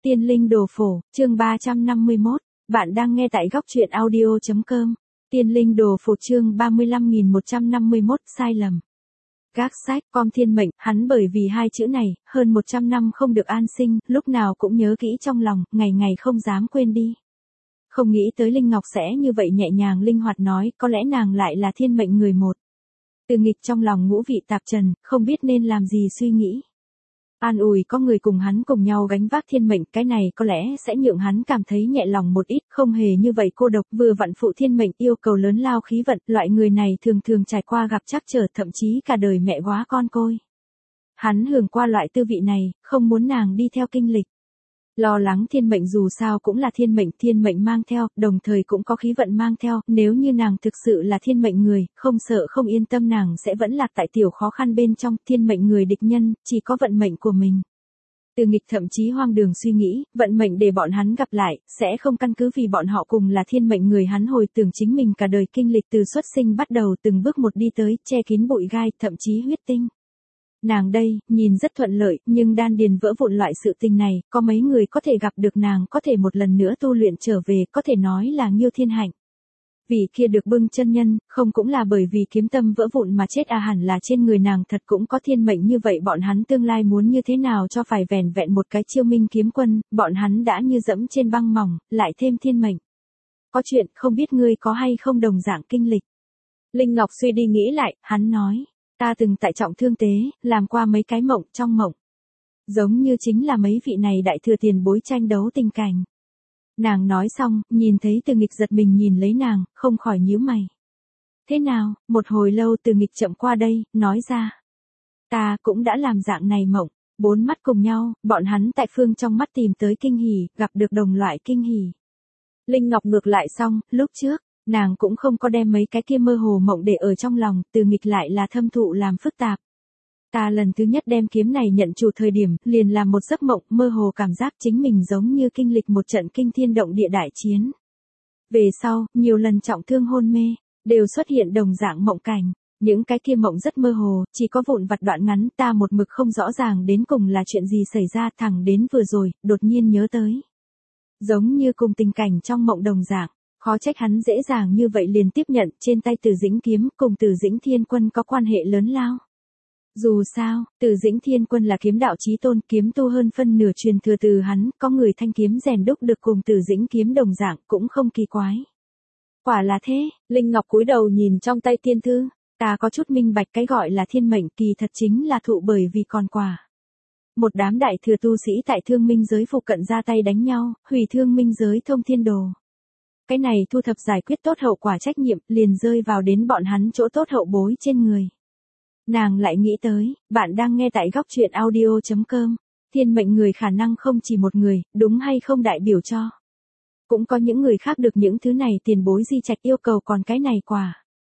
Tiên linh đồ phổ, chương 351, bạn đang nghe tại góc truyện audio.com. Tiên linh đồ phổ chương 35.151 sai lầm. Gác sách, com thiên mệnh, hắn bởi vì hai chữ này, hơn 100 năm không được an sinh, lúc nào cũng nhớ kỹ trong lòng, ngày ngày không dám quên đi. Không nghĩ tới Linh Ngọc sẽ như vậy nhẹ nhàng linh hoạt nói, có lẽ nàng lại là thiên mệnh người một. Từ nghịch trong lòng ngũ vị tạp trần, không biết nên làm gì suy nghĩ. An ủi có người cùng hắn cùng nhau gánh vác thiên mệnh, cái này có lẽ sẽ nhượng hắn cảm thấy nhẹ lòng một ít, không hề như vậy cô độc, vừa vặn phụ thiên mệnh yêu cầu lớn lao khí vận, loại người này thường thường trải qua gặp trắc trở, thậm chí cả đời mẹ góa con côi. Hắn hưởng qua loại tư vị này, không muốn nàng đi theo kinh lịch. Lo lắng thiên mệnh dù sao cũng là thiên mệnh mang theo, đồng thời cũng có khí vận mang theo, nếu như nàng thực sự là thiên mệnh người, không sợ không yên tâm nàng sẽ vẫn lạc tại tiểu khó khăn bên trong, thiên mệnh người địch nhân, chỉ có vận mệnh của mình. Từ nghịch thậm chí hoang đường suy nghĩ, vận mệnh để bọn hắn gặp lại, sẽ không căn cứ vì bọn họ cùng là thiên mệnh người, hắn hồi tưởng chính mình cả đời kinh lịch từ xuất sinh bắt đầu từng bước một đi tới, che kín bụi gai, thậm chí huyết tinh. Nàng đây, nhìn rất thuận lợi, nhưng đan điền vỡ vụn loại sự tình này, có mấy người có thể gặp được nàng, có thể một lần nữa tu luyện trở về, có thể nói là nghiêu thiên hạnh. Vì kia được bưng chân nhân, không cũng là bởi vì kiếm tâm vỡ vụn mà chết à, hẳn là trên người nàng thật cũng có thiên mệnh như vậy, bọn hắn tương lai muốn như thế nào cho phải vẻn vẹn một cái Chiêu Minh kiếm quân, bọn hắn đã như dẫm trên băng mỏng, lại thêm thiên mệnh. Có chuyện, không biết ngươi có hay không đồng dạng kinh lịch. Linh Ngọc suy đi nghĩ lại, hắn nói. Ta từng tại trọng thương tế, làm qua mấy cái mộng, trong mộng. Giống như chính là mấy vị này đại thừa tiền bối tranh đấu tình cảnh. Nàng nói xong, nhìn thấy Từ nghịch giật mình nhìn lấy nàng, không khỏi nhíu mày. Thế nào, một hồi lâu Từ nghịch chậm qua đây, nói ra. Ta cũng đã làm dạng này mộng, bốn mắt cùng nhau, bọn hắn tại phương trong mắt tìm tới kinh hỉ, gặp được đồng loại kinh hỉ. Linh Ngọc ngược lại xong, lúc trước. Nàng cũng không có đem mấy cái kia mơ hồ mộng để ở trong lòng, Từ nghịch lại là thâm thụ làm phức tạp. Ta lần thứ nhất đem kiếm này nhận chủ thời điểm, liền làm một giấc mộng, mơ hồ cảm giác chính mình giống như kinh lịch một trận kinh thiên động địa đại chiến. Về sau, nhiều lần trọng thương hôn mê, đều xuất hiện đồng dạng mộng cảnh. Những cái kia mộng rất mơ hồ, chỉ có vụn vặt đoạn ngắn, ta một mực không rõ ràng đến cùng là chuyện gì xảy ra, thẳng đến vừa rồi, đột nhiên nhớ tới. Giống như cùng tình cảnh trong mộng đồng dạng. Khó trách hắn dễ dàng như vậy liền tiếp nhận, trên tay Từ Dĩnh kiếm cùng Từ Dĩnh Thiên Quân có quan hệ lớn lao. Dù sao, Từ Dĩnh Thiên Quân là kiếm đạo chí tôn, kiếm tu hơn phân nửa truyền thừa từ hắn, có người thanh kiếm rèn đúc được cùng Từ Dĩnh kiếm đồng dạng, cũng không kỳ quái. Quả là thế, Linh Ngọc cúi đầu nhìn trong tay tiên thư, ta có chút minh bạch cái gọi là thiên mệnh, kỳ thật chính là thụ bởi vì còn quả. Một đám đại thừa tu sĩ tại Thương Minh giới phụ cận ra tay đánh nhau, hủy Thương Minh giới thông thiên đồ. Cái này thu thập giải quyết tốt hậu quả trách nhiệm, liền rơi vào đến bọn hắn chỗ tốt hậu bối trên người. Nàng lại nghĩ tới, bạn đang nghe tại góc truyện audio.com, thiên mệnh người khả năng không chỉ một người, đúng hay không đại biểu cho. Cũng có những người khác được những thứ này tiền bối di trạch yêu cầu còn cái này quả.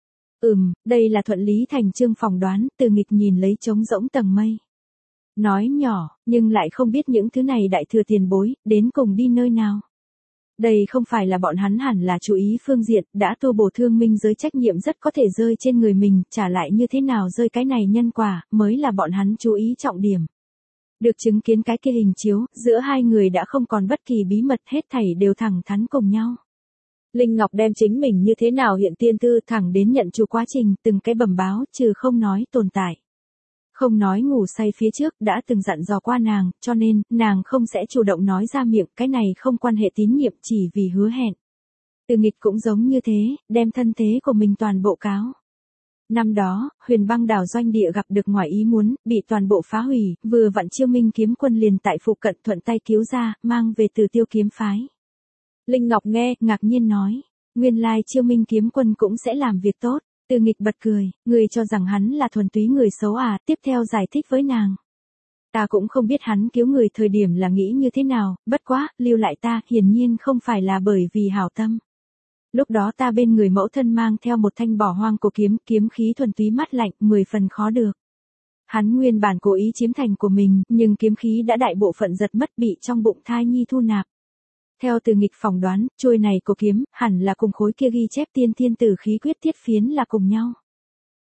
Đây là thuận lý thành chương phỏng đoán, Từ nghịch nhìn lấy trống rỗng tầng mây. Nói nhỏ, nhưng lại không biết những thứ này đại thừa tiền bối, đến cùng đi nơi nào. Đây không phải là bọn hắn hẳn là chú ý phương diện, đã tu bổ Thương Minh giới trách nhiệm rất có thể rơi trên người mình, trả lại như thế nào rơi cái này nhân quả, mới là bọn hắn chú ý trọng điểm. Được chứng kiến cái kia hình chiếu, giữa hai người đã không còn bất kỳ bí mật, hết thảy đều thẳng thắn cùng nhau. Linh Ngọc đem chính mình như thế nào hiện tiên tư thẳng đến nhận chủ quá trình, từng cái bẩm báo, trừ không nói tồn tại. Không nói ngủ say phía trước đã từng dặn dò qua nàng, cho nên, nàng không sẽ chủ động nói ra miệng, cái này không quan hệ tín nhiệm chỉ vì hứa hẹn. Từ nghịch cũng giống như thế, đem thân thế của mình toàn bộ cáo. Năm đó, Huyền Băng đảo doanh địa gặp được ngoài ý muốn, bị toàn bộ phá hủy, vừa vặn Chiêu Minh kiếm quân liền tại phụ cận thuận tay cứu ra, mang về Từ Tiêu kiếm phái. Linh Ngọc nghe, ngạc nhiên nói, nguyên lai Chiêu Minh kiếm quân cũng sẽ làm việc tốt. Từ nghịch bật cười, người cho rằng hắn là thuần túy người xấu à, tiếp theo giải thích với nàng. Ta cũng không biết hắn cứu người thời điểm là nghĩ như thế nào, bất quá, lưu lại ta, hiển nhiên không phải là bởi vì hảo tâm. Lúc đó ta bên người mẫu thân mang theo một thanh bỏ hoang cổ kiếm, kiếm khí thuần túy mát lạnh, 10 phần khó được. Hắn nguyên bản cố ý chiếm thành của mình, nhưng kiếm khí đã đại bộ phận giật mất bị trong bụng thai nhi thu nạp. Theo Từ nghịch phỏng đoán, chuôi này của kiếm, hẳn là cùng khối kia ghi chép tiên thiên tử khí quyết thiết phiến là cùng nhau.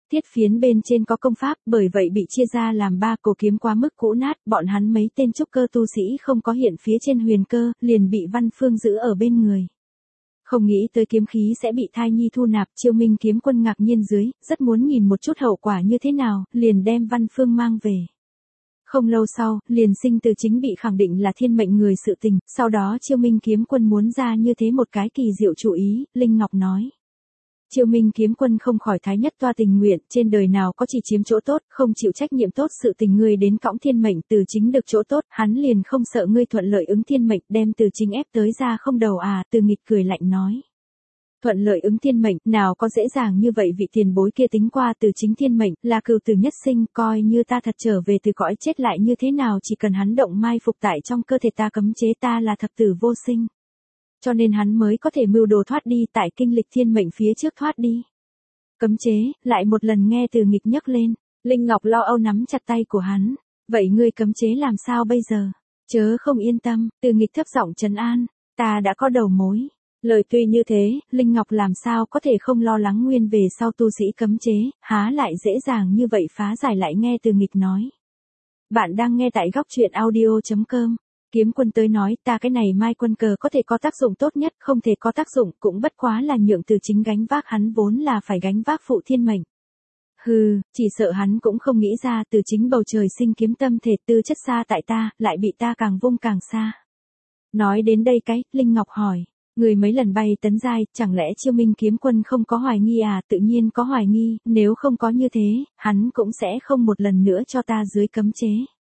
Thiết phiến bên trên có công pháp, bởi vậy bị chia ra làm 3 cổ kiếm quá mức cũ nát, bọn hắn mấy tên trúc cơ tu sĩ không có hiện phía trên huyền cơ, liền bị Văn Phương giữ ở bên người. Không nghĩ tới kiếm khí sẽ bị thai nhi thu nạp, Chiêu Minh kiếm quân ngạc nhiên dưới, rất muốn nhìn một chút hậu quả như thế nào, liền đem Văn Phương mang về. Không lâu sau, liền sinh từ chính bị khẳng định là thiên mệnh người sự tình, sau đó Chiêu Minh kiếm quân muốn ra như thế một cái kỳ diệu chủ ý, Linh Ngọc nói. Chiêu Minh kiếm quân không khỏi thái nhất toa tình nguyện, trên đời nào có chỉ chiếm chỗ tốt, không chịu trách nhiệm tốt sự tình ngươi đến cõng thiên mệnh từ chính được chỗ tốt, hắn liền không sợ ngươi thuận lợi ứng thiên mệnh, đem từ chính ép tới ra không đầu à, Từ Nghịch cười lạnh nói. Thuận lợi ứng thiên mệnh, nào có dễ dàng như vậy, vị tiền bối kia tính qua từ chính thiên mệnh, là cừu tử nhất sinh, coi như ta thật trở về từ cõi chết lại như thế nào, chỉ cần hắn động mai phục tại trong cơ thể ta cấm chế ta là thập tử vô sinh. Cho nên hắn mới có thể mưu đồ thoát đi tại kinh lịch thiên mệnh phía trước thoát đi. Cấm chế, lại một lần nghe Từ Nghịch nhấc lên, Linh Ngọc lo âu nắm chặt tay của hắn. Vậy ngươi cấm chế làm sao bây giờ? Chớ không yên tâm, Từ Nghịch thấp giọng trấn an, ta đã có đầu mối. Lời tuy như thế, Linh Ngọc làm sao có thể không lo lắng nguyên về sau tu sĩ cấm chế, há lại dễ dàng như vậy phá giải, lại nghe Từ Nghịch nói. Bạn đang nghe tại góc truyện audio.com. Kiếm quân tới nói, ta cái này mai quân cờ có thể có tác dụng tốt nhất, không thể có tác dụng, cũng bất quá là nhượng từ chính gánh vác, hắn vốn là phải gánh vác phụ thiên mệnh. Hừ, chỉ sợ hắn cũng không nghĩ ra từ chính bầu trời sinh kiếm tâm thể tư chất xa tại ta, lại bị ta càng vung càng xa. Nói đến đây Linh Ngọc hỏi, người mấy lần bay tấn giai, chẳng lẽ Chiêu Minh kiếm quân không có hoài nghi à? Tự nhiên có hoài nghi, nếu không có như thế, hắn cũng sẽ không một lần nữa cho ta dưới cấm chế.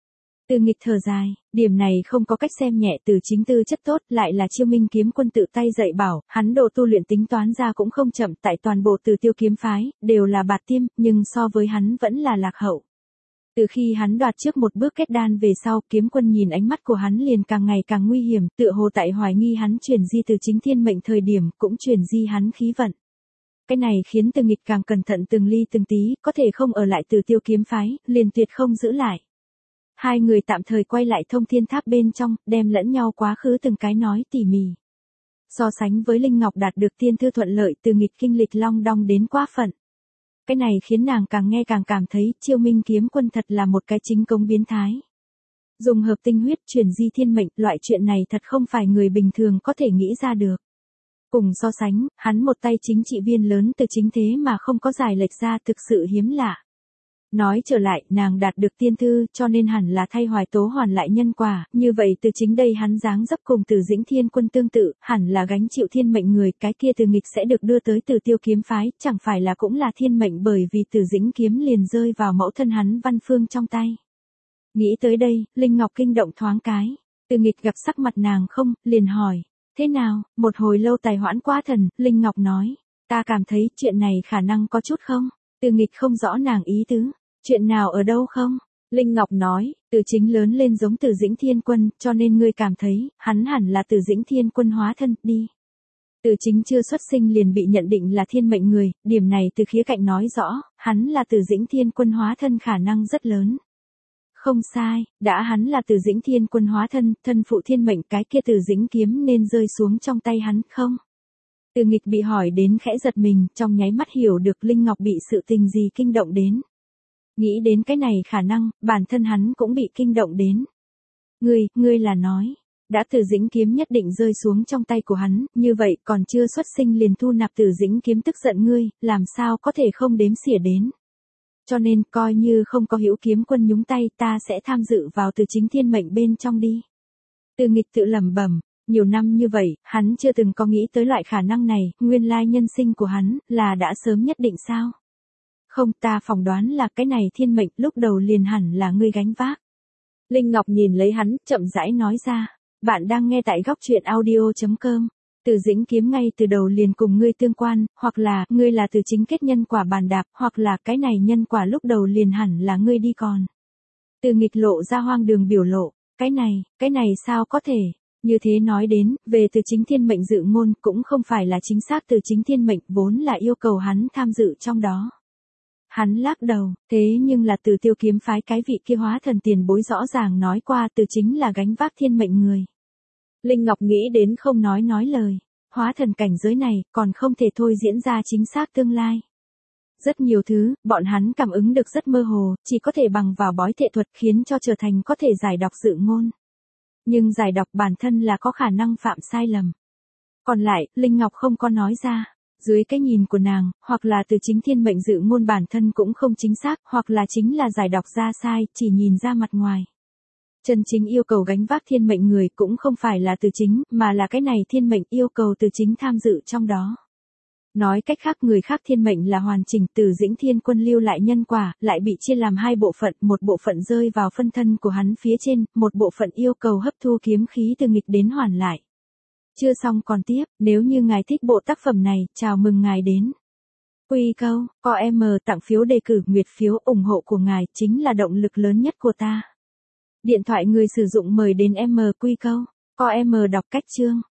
Từ Nghịch thở dài, điểm này không có cách xem nhẹ, từ chính tư chất tốt, lại là Chiêu Minh kiếm quân tự tay dạy bảo, hắn độ tu luyện tính toán ra cũng không chậm, tại toàn bộ Từ Tiêu kiếm phái, đều là bạt tiêm, nhưng so với hắn vẫn là lạc hậu. Từ khi hắn đoạt trước một bước kết đan về sau, kiếm quân nhìn ánh mắt của hắn liền càng ngày càng nguy hiểm, tựa hồ tại hoài nghi hắn chuyển di từ chính thiên mệnh thời điểm, cũng chuyển di hắn khí vận. Cái này khiến Từ Nghịch càng cẩn thận từng ly từng tí, có thể không ở lại Từ Tiêu kiếm phái, liền tuyệt không giữ lại. Hai người tạm thời quay lại Thông Thiên Tháp bên trong, đem lẫn nhau quá khứ từng cái nói tỉ mỉ. So sánh với Linh Ngọc đạt được tiên thư thuận lợi, Từ Nghịch kinh lịch long đong đến quá phận. Cái này khiến nàng càng nghe càng cảm thấy Chiêu Minh kiếm quân thật là một cái chính công biến thái. Dùng hợp tinh huyết chuyển di thiên mệnh, loại chuyện này thật không phải người bình thường có thể nghĩ ra được. Cùng so sánh, hắn một tay chính trị viên lớn từ chính thế mà không có giải lệch ra, thực sự hiếm lạ. Nói trở lại, nàng đạt được tiên thư, cho nên hẳn là thay Hoài Tố hoàn lại nhân quả, như vậy từ chính đây hắn dáng dấp cùng Từ Dĩnh Thiên quân tương tự, hẳn là gánh chịu thiên mệnh người, cái kia Từ Nghịch sẽ được đưa tới Từ Tiêu kiếm phái, chẳng phải là cũng là thiên mệnh, bởi vì Từ Dĩnh kiếm liền rơi vào mẫu thân hắn Văn Phương trong tay. Nghĩ tới đây, Linh Ngọc kinh động thoáng cái, Từ Nghịch gặp sắc mặt nàng không, liền hỏi, thế nào? Một hồi lâu tài hoãn quá thần, Linh Ngọc nói, ta cảm thấy chuyện này khả năng có chút không? Từ Nghịch không rõ nàng ý tứ, chuyện nào ở đâu không? Linh Ngọc nói, Từ chính lớn lên giống Từ Dĩnh Thiên quân, cho nên ngươi cảm thấy, hắn hẳn là Từ Dĩnh Thiên quân hóa thân, đi. Từ chính chưa xuất sinh liền bị nhận định là thiên mệnh người, điểm này từ khía cạnh nói rõ, hắn là Từ Dĩnh Thiên quân hóa thân khả năng rất lớn. Không sai, đã hắn là Từ Dĩnh Thiên quân hóa thân, thân phụ thiên mệnh, cái kia Từ Dĩnh kiếm nên rơi xuống trong tay hắn không? Từ Nghịch bị hỏi đến khẽ giật mình, trong nháy mắt hiểu được Linh Ngọc bị sự tình gì kinh động đến. Nghĩ đến cái này khả năng, bản thân hắn cũng bị kinh động đến. Ngươi là nói, đã Từ Dĩnh kiếm nhất định rơi xuống trong tay của hắn, như vậy còn chưa xuất sinh liền thu nạp Từ Dĩnh kiếm, tức giận ngươi, làm sao có thể không đếm xỉa đến. Cho nên, coi như không có Hữu kiếm quân nhúng tay, ta sẽ tham dự vào Từ chính thiên mệnh bên trong đi. Từ Nghịch tự lẩm bẩm. Nhiều năm như vậy, hắn chưa từng có nghĩ tới loại khả năng này, nguyên lai nhân sinh của hắn, là đã sớm nhất định sao? Không, ta phỏng đoán là cái này thiên mệnh lúc đầu liền hẳn là ngươi gánh vác. Linh Ngọc nhìn lấy hắn, chậm rãi nói ra, bạn đang nghe tại góc truyện audio.com. Từ Dĩnh kiếm ngay từ đầu liền cùng ngươi tương quan, hoặc là, ngươi là Từ chính kết nhân quả bàn đạp, hoặc là cái này nhân quả lúc đầu liền hẳn là ngươi đi còn. Từ Nghịch lộ ra hoang đường biểu lộ, cái này sao có thể? Như thế nói đến, về Từ chính thiên mệnh dự ngôn cũng không phải là chính xác Từ chính thiên mệnh, vốn là yêu cầu hắn tham dự trong đó. Hắn lắc đầu, thế nhưng là Từ Tiêu kiếm phái cái vị kia hóa thần tiền bối rõ ràng nói qua Từ chính là gánh vác thiên mệnh người. Linh Ngọc nghĩ đến không nói lời, hóa thần cảnh giới này còn không thể thôi diễn ra chính xác tương lai. Rất nhiều thứ, bọn hắn cảm ứng được rất mơ hồ, chỉ có thể bằng vào bói thể thuật khiến cho trở thành có thể giải đọc dự ngôn. Nhưng giải đọc bản thân là có khả năng phạm sai lầm. Còn lại, Linh Ngọc không có nói ra. Dưới cái nhìn của nàng, hoặc là từ chính thiên mệnh dự ngôn bản thân cũng không chính xác, hoặc là chính là giải đọc ra sai, chỉ nhìn ra mặt ngoài. Chân chính yêu cầu gánh vác thiên mệnh người cũng không phải là từ chính, mà là cái này thiên mệnh yêu cầu từ chính tham dự trong đó. Nói cách khác người khác thiên mệnh là hoàn chỉnh, Từ Dĩnh Thiên Quân lưu lại nhân quả, lại bị chia làm hai bộ phận, một bộ phận rơi vào phân thân của hắn phía trên, một bộ phận yêu cầu hấp thu kiếm khí từ nghịch đến hoàn lại. Chưa xong còn tiếp, nếu như ngài thích bộ tác phẩm này, chào mừng ngài đến. Quy câu, có em tặng phiếu đề cử, nguyệt phiếu ủng hộ của ngài chính là động lực lớn nhất của ta. Điện thoại người sử dụng mời đến em quy câu, có em đọc cách chương.